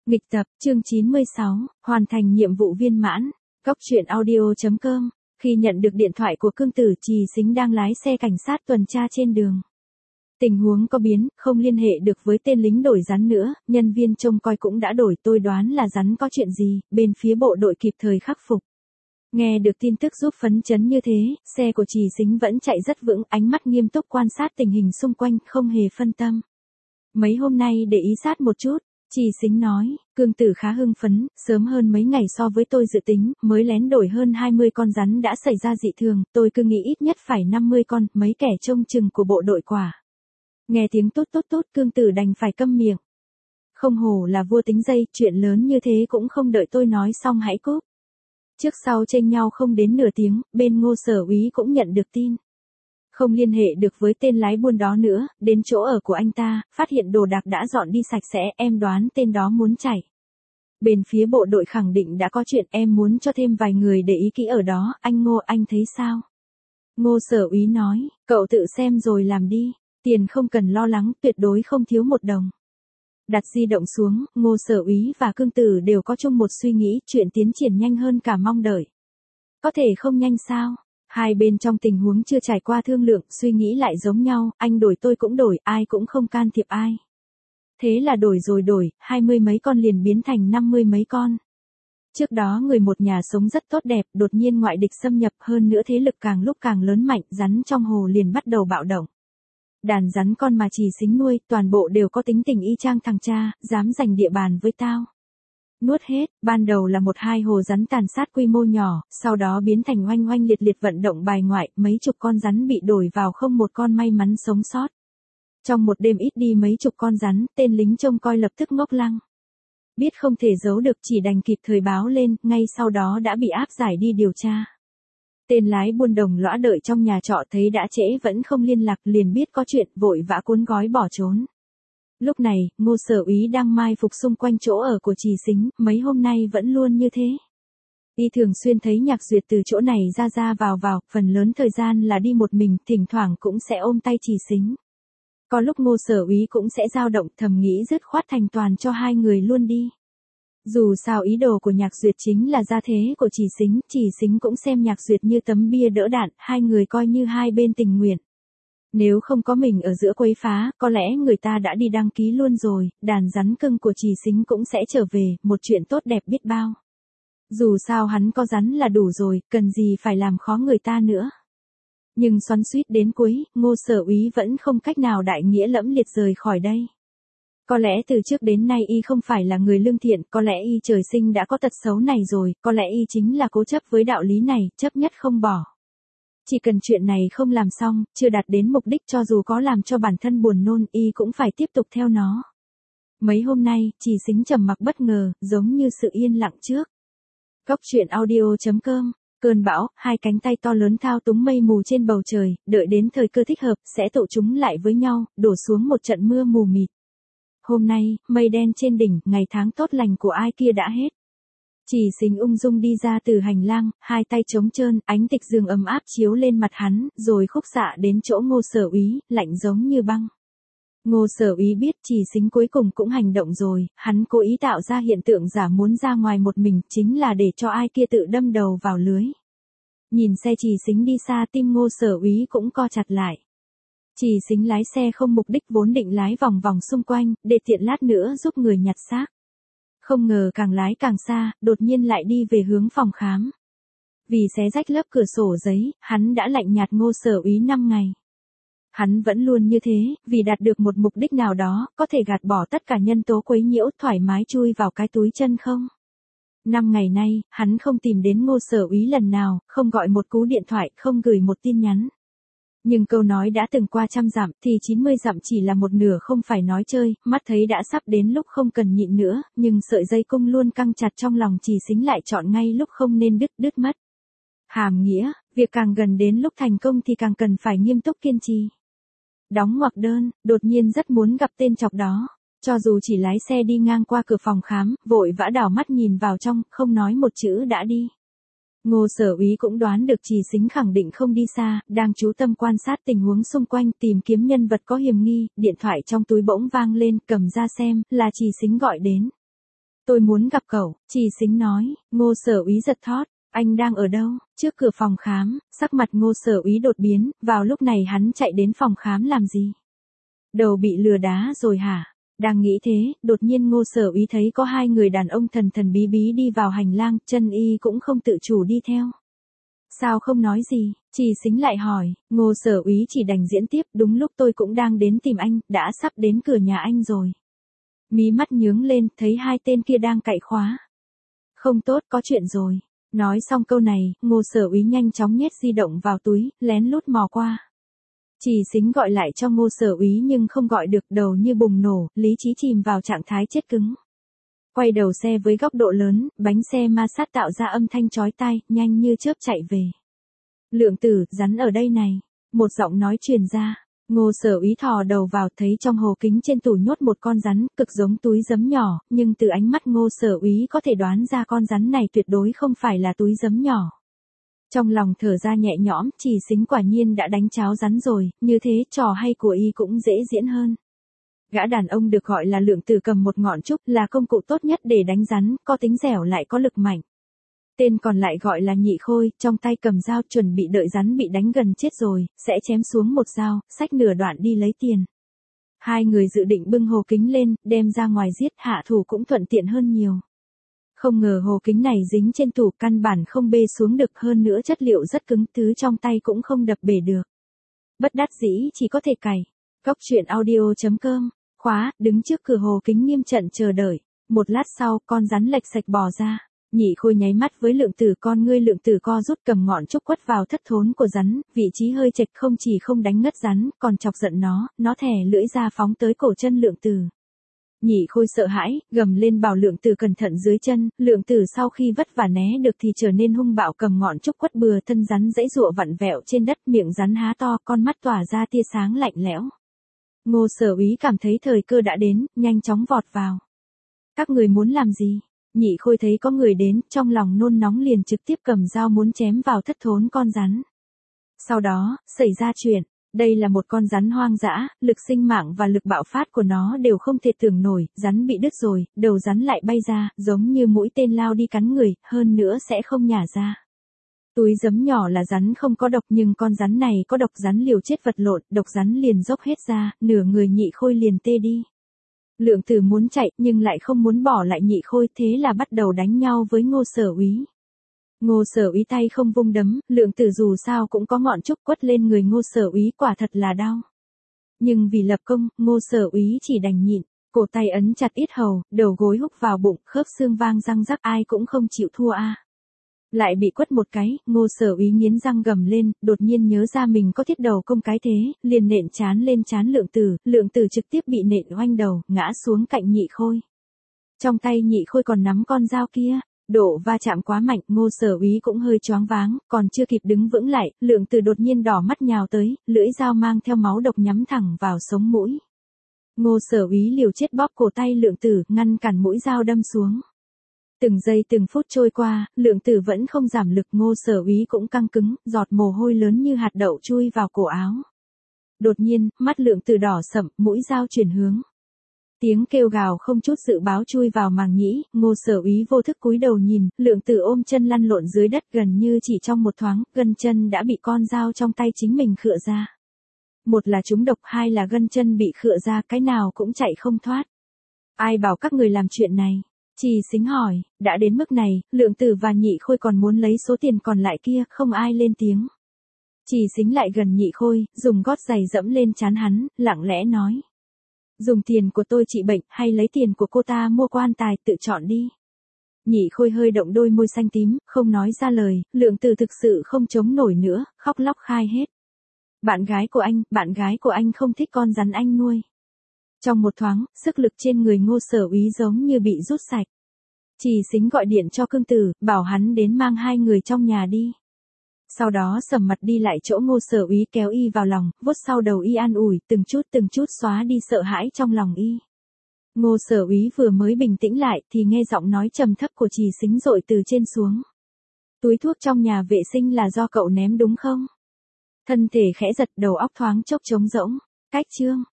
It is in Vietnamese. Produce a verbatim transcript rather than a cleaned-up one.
Nghịch tập, chương chín mươi sáu, hoàn thành nhiệm vụ viên mãn. Góc truyện audio chấm com. Khi nhận được điện thoại của Cương Tử, Trì Sính đang lái xe cảnh sát tuần tra trên đường. Tình huống có biến, không liên hệ được với tên lính đổi rắn nữa, nhân viên trông coi cũng đã đổi, tôi đoán là rắn có chuyện gì, bên phía bộ đội kịp thời khắc phục. Nghe được tin tức giúp phấn chấn như thế, xe của Trì Sính vẫn chạy rất vững, ánh mắt nghiêm túc quan sát tình hình xung quanh, không hề phân tâm. Mấy hôm nay để ý sát một chút. Trì Sính nói, Cương Tử khá hưng phấn, sớm hơn mấy ngày so với tôi dự tính, mới lén đổi hơn hai mươi con rắn đã xảy ra dị thường, tôi cứ nghĩ ít nhất phải năm mươi con, mấy kẻ trông chừng của bộ đội quả. Nghe tiếng tốt tốt tốt, Cương Tử đành phải câm miệng. Không hổ là vua tính dây, chuyện lớn như thế cũng không đợi tôi nói xong hãy cúp. Trước sau chênh nhau không đến nửa tiếng, bên Ngô Sở Úy cũng nhận được tin. Không liên hệ được với tên lái buôn đó nữa, đến chỗ ở của anh ta, phát hiện đồ đạc đã dọn đi sạch sẽ, em đoán tên đó muốn chạy. Bên phía bộ đội khẳng định đã có chuyện, em muốn cho thêm vài người để ý kỹ ở đó, anh Ngô anh thấy sao? Ngô Sở Úy nói, cậu tự xem rồi làm đi, tiền không cần lo lắng, tuyệt đối không thiếu một đồng. Đặt di động xuống, Ngô Sở Úy và Cương Tử đều có chung một suy nghĩ, chuyện tiến triển nhanh hơn cả mong đợi. Có thể không nhanh sao? Hai bên trong tình huống chưa trải qua thương lượng, suy nghĩ lại giống nhau, anh đổi tôi cũng đổi, ai cũng không can thiệp ai. Thế là đổi rồi đổi, hai mươi mấy con liền biến thành năm mươi mấy con. Trước đó người một nhà sống rất tốt đẹp, đột nhiên ngoại địch xâm nhập, hơn nữa thế lực càng lúc càng lớn mạnh, rắn trong hồ liền bắt đầu bạo động. Đàn rắn con mà Trì Sính nuôi, toàn bộ đều có tính tình y chang thằng cha, dám giành địa bàn với tao. Nuốt hết, ban đầu là một hai hồ rắn tàn sát quy mô nhỏ, sau đó biến thành oanh oanh liệt liệt vận động bài ngoại, mấy chục con rắn bị đổi vào không một con may mắn sống sót. Trong một đêm ít đi mấy chục con rắn, tên lính trông coi lập tức ngốc lăng. Biết không thể giấu được chỉ đành kịp thời báo lên, ngay sau đó đã bị áp giải đi điều tra. Tên lái buôn đồng lõa đợi trong nhà trọ thấy đã trễ vẫn không liên lạc, liền biết có chuyện, vội vã cuốn gói bỏ trốn. Lúc này, Ngô Sở Úy đang mai phục xung quanh chỗ ở của Trì Sính, mấy hôm nay vẫn luôn như thế. Y thường xuyên thấy Nhạc Duyệt từ chỗ này ra ra vào vào, phần lớn thời gian là đi một mình, thỉnh thoảng cũng sẽ ôm tay Trì Sính. Có lúc Ngô Sở Úy cũng sẽ dao động, thầm nghĩ dứt khoát thành toàn cho hai người luôn đi. Dù sao ý đồ của Nhạc Duyệt chính là gia thế của Trì Sính, Trì Sính cũng xem Nhạc Duyệt như tấm bia đỡ đạn, hai người coi như hai bên tình nguyện. Nếu không có mình ở giữa quấy phá, có lẽ người ta đã đi đăng ký luôn rồi, đàn rắn cưng của Trì Sính cũng sẽ trở về, một chuyện tốt đẹp biết bao. Dù sao hắn có rắn là đủ rồi, cần gì phải làm khó người ta nữa. Nhưng xoắn xuýt đến cuối, Ngô Sở Úy vẫn không cách nào đại nghĩa lẫm liệt rời khỏi đây. Có lẽ từ trước đến nay y không phải là người lương thiện, có lẽ y trời sinh đã có tật xấu này rồi, có lẽ y chính là cố chấp với đạo lý này, chấp nhất không bỏ. Chỉ cần chuyện này không làm xong, chưa đạt đến mục đích cho dù có làm cho bản thân buồn nôn, y cũng phải tiếp tục theo nó. Mấy hôm nay, Trì Sính trầm mặc bất ngờ, giống như sự yên lặng trước. Góc truyện audio chấm com. Cơn bão, hai cánh tay to lớn thao túng mây mù trên bầu trời, đợi đến thời cơ thích hợp, sẽ tụ chúng lại với nhau, đổ xuống một trận mưa mù mịt. Hôm nay, mây đen trên đỉnh, ngày tháng tốt lành của ai kia đã hết. Trì Sính ung dung đi ra từ hành lang, hai tay trống trơn, ánh tịch dương ấm áp chiếu lên mặt hắn, rồi khúc xạ đến chỗ Ngô Sở Úy, lạnh giống như băng. Ngô Sở Úy biết Trì Sính cuối cùng cũng hành động rồi, hắn cố ý tạo ra hiện tượng giả muốn ra ngoài một mình, chính là để cho ai kia tự đâm đầu vào lưới. Nhìn xe Trì Sính đi xa, tim Ngô Sở Úy cũng co chặt lại. Trì Sính lái xe không mục đích, vốn định lái vòng vòng xung quanh, để tiện lát nữa giúp người nhặt xác. Không ngờ càng lái càng xa, đột nhiên lại đi về hướng phòng khám. Vì xé rách lớp cửa sổ giấy, hắn đã lạnh nhạt Ngô Sở Úy năm ngày. Hắn vẫn luôn như thế, vì đạt được một mục đích nào đó, có thể gạt bỏ tất cả nhân tố quấy nhiễu, thoải mái chui vào cái túi chân không. Năm ngày nay, hắn không tìm đến Ngô Sở Úy lần nào, không gọi một cú điện thoại, không gửi một tin nhắn. Nhưng câu nói đã từng qua trăm dặm, thì chín mươi dặm chỉ là một nửa, không phải nói chơi, mắt thấy đã sắp đến lúc không cần nhịn nữa, nhưng sợi dây cung luôn căng chặt trong lòng Trì Sính lại chọn ngay lúc không nên đứt đứt mất. Hàm nghĩa, việc càng gần đến lúc thành công thì càng cần phải nghiêm túc kiên trì. Đóng ngoặc đơn, đột nhiên rất muốn gặp tên chọc đó. Cho dù chỉ lái xe đi ngang qua cửa phòng khám, vội vã đảo mắt nhìn vào trong, không nói một chữ đã đi. Ngô Sở Úy cũng đoán được Trì Sính khẳng định không đi xa, đang chú tâm quan sát tình huống xung quanh, tìm kiếm nhân vật có hiểm nghi, điện thoại trong túi bỗng vang lên, cầm ra xem, là Trì Sính gọi đến. Tôi muốn gặp cậu, Trì Xính nói. Ngô Sở Úy giật thót. Anh đang ở đâu? Trước cửa phòng khám, sắc mặt Ngô Sở Úy đột biến, vào lúc này hắn chạy đến phòng khám làm gì? Đầu bị lừa đá rồi hả? Đang nghĩ thế, đột nhiên Ngô Sở Úy thấy có hai người đàn ông thần thần bí bí đi vào hành lang, chân y cũng không tự chủ đi theo. Sao không nói gì? Trì Xính lại hỏi. Ngô Sở Úy chỉ đành diễn tiếp, đúng lúc tôi cũng đang đến tìm anh, đã sắp đến cửa nhà anh rồi. Mí mắt nhướng lên, thấy hai tên kia đang cạy khóa. Không tốt, có chuyện rồi. Nói xong câu này, Ngô Sở Úy nhanh chóng nhét di động vào túi, lén lút mò qua. Trì Xính gọi lại cho Ngô Sở Úy nhưng không gọi được, đầu như bùng nổ, lý trí chìm vào trạng thái chết cứng. Quay đầu xe với góc độ lớn, bánh xe ma sát tạo ra âm thanh chói tai, nhanh như chớp chạy về. Lượng Tử, rắn ở đây này. Một giọng nói truyền ra. Ngô Sở Úy thò đầu vào, thấy trong hồ kính trên tủ nhốt một con rắn, cực giống túi giấm nhỏ, nhưng từ ánh mắt Ngô Sở Úy có thể đoán ra con rắn này tuyệt đối không phải là túi giấm nhỏ. Trong lòng thở ra nhẹ nhõm, Trì Xính quả nhiên đã đánh cháo rắn rồi, như thế trò hay của y cũng dễ diễn hơn. Gã đàn ông được gọi là Lượng Tử cầm một ngọn trúc, là công cụ tốt nhất để đánh rắn, có tính dẻo lại có lực mạnh. Tên còn lại gọi là Nhị Khôi, trong tay cầm dao chuẩn bị đợi rắn bị đánh gần chết rồi, sẽ chém xuống một dao, xách nửa đoạn đi lấy tiền. Hai người dự định bưng hồ kính lên, đem ra ngoài giết, hạ thủ cũng thuận tiện hơn nhiều. Không ngờ hồ kính này dính trên tủ, căn bản không bê xuống được, hơn nữa chất liệu rất cứng, thứ trong tay cũng không đập bể được. Bất đắc dĩ chỉ có thể cày. Góc truyện audio chấm com, khóa, đứng trước cửa hồ kính nghiêm trận chờ đợi. Một lát sau, con rắn lệch sạch bò ra. Nhị Khôi nháy mắt với Lượng Tử, con ngươi Lượng Tử co rút, cầm ngọn trúc quất vào thất thốn của rắn, vị trí hơi chệch, không chỉ không đánh ngất rắn, còn chọc giận nó, nó thè lưỡi ra phóng tới cổ chân Lượng Tử. Nhị Khôi sợ hãi, gầm lên bảo Lượng Tử cẩn thận dưới chân, Lượng Tử sau khi vất vả né được thì trở nên hung bạo, cầm ngọn trúc quất bừa thân rắn dãy giụa vặn vẹo trên đất, miệng rắn há to, con mắt tỏa ra tia sáng lạnh lẽo. Ngô Sở Úy cảm thấy thời cơ đã đến, nhanh chóng vọt vào. Các người muốn làm gì? Nhị Khôi thấy có người đến, trong lòng nôn nóng liền trực tiếp cầm dao muốn chém vào thất thốn con rắn. Sau đó, xảy ra chuyện. Đây là một con rắn hoang dã, lực sinh mạng và lực bạo phát của nó đều không thể tưởng nổi, rắn bị đứt rồi, đầu rắn lại bay ra, giống như mũi tên lao đi cắn người, hơn nữa sẽ không nhả ra. Túi giấm nhỏ là rắn không có độc, nhưng con rắn này có độc, rắn liều chết vật lộn, độc rắn liền dốc hết ra, nửa người Nhị Khôi liền tê đi. Lượng Tử muốn chạy, nhưng lại không muốn bỏ lại Nhị Khôi, thế là bắt đầu đánh nhau với Ngô Sở Úy. Ngô Sở Úy tay không vung đấm, Lượng Tử dù sao cũng có ngọn trúc quất lên người Ngô Sở Úy, quả thật là đau. Nhưng vì lập công, Ngô Sở Úy chỉ đành nhịn, cổ tay ấn chặt yết hầu, đầu gối húc vào bụng, khớp xương vang răng rắc, ai cũng không chịu thua a. Lại bị quất một cái, Ngô Sở Úy nghiến răng gầm lên, đột nhiên nhớ ra mình có thiết đầu công cái thế, liền nện chán lên chán Lượng Tử, Lượng Tử trực tiếp bị nện oanh đầu, ngã xuống cạnh Nhị Khôi. Trong tay Nhị Khôi còn nắm con dao kia, độ va chạm quá mạnh, Ngô Sở Úy cũng hơi choáng váng, còn chưa kịp đứng vững lại, Lượng Tử đột nhiên đỏ mắt nhào tới, lưỡi dao mang theo máu độc nhắm thẳng vào sống mũi. Ngô Sở Úy liều chết bóp cổ tay Lượng Tử, ngăn cản mũi dao đâm xuống. Từng giây từng phút trôi qua, Lượng Tử vẫn không giảm lực, Ngô Sở Úy cũng căng cứng, giọt mồ hôi lớn như hạt đậu chui vào cổ áo. Đột nhiên, mắt Lượng Tử đỏ sậm, mũi dao chuyển hướng. Tiếng kêu gào không chút dự báo chui vào màng nhĩ, Ngô Sở Úy vô thức cúi đầu nhìn, Lượng Tử ôm chân lăn lộn dưới đất, gần như chỉ trong một thoáng, gân chân đã bị con dao trong tay chính mình khựa ra. Một là trúng độc, hai là gân chân bị khựa ra, cái nào cũng chạy không thoát. Ai bảo các người làm chuyện này? Trì Xính hỏi. Đã đến mức này, Lượng Tử và Nhị Khôi còn muốn lấy số tiền còn lại kia, không ai lên tiếng. Trì Xính lại gần Nhị Khôi, dùng gót giày dẫm lên trán hắn, lặng lẽ nói. Dùng tiền của tôi trị bệnh, hay lấy tiền của cô ta mua quan tài, tự chọn đi. Nhị Khôi hơi động đôi môi xanh tím, không nói ra lời, Lượng Tử thực sự không chống nổi nữa, khóc lóc khai hết. Bạn gái của anh, bạn gái của anh không thích con rắn anh nuôi. Trong một thoáng, sức lực trên người Ngô Sở Úy giống như bị rút sạch. Trì Xính gọi điện cho Cương Tử, bảo hắn đến mang hai người trong nhà đi. Sau đó sầm mặt đi lại chỗ Ngô Sở Úy, kéo y vào lòng, vuốt sau đầu y an ủi, từng chút từng chút xóa đi sợ hãi trong lòng y. Ngô Sở Úy vừa mới bình tĩnh lại thì nghe giọng nói trầm thấp của Trì Xính dội từ trên xuống. Túi thuốc trong nhà vệ sinh là do cậu ném đúng không? Thân thể khẽ giật, đầu óc thoáng chốc trống rỗng. Cách chương